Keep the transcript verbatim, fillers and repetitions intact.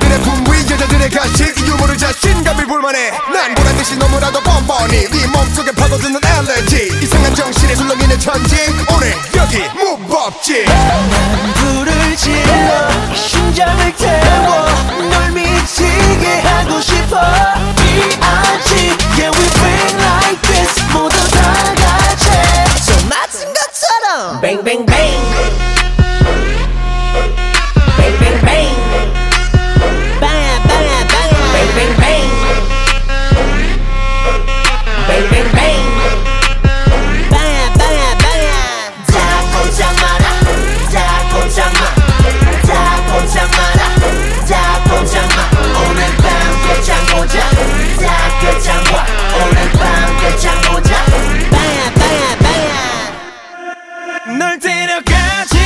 남자들의 분위 여자들의 가식 유머를 자신감을 불만해 난 보란듯이 너무나도 뻔뻔히 네 몸속에 파고드는 엘레지 이상한 정신에 술렁이는 천지 오늘 여기 무법지 난 불을 질러 심장을 태워 널 미치게 하고 싶어 비아지 Yeah we bring like this 모두 다 같이 좀 맞은 것처럼 Bang bang bang Bang bang bang Bang bang bang Bang bang bang Bang bang bang Bang bang bang 다 꼼짝 마라 다 꼼짝 마 다 꼼짝 마라 다 꼼짝 마 오늘 밤 끝장 보자 다 끝장 봐 오늘 밤 끝장 보자 Bang bang bang 널 데려가자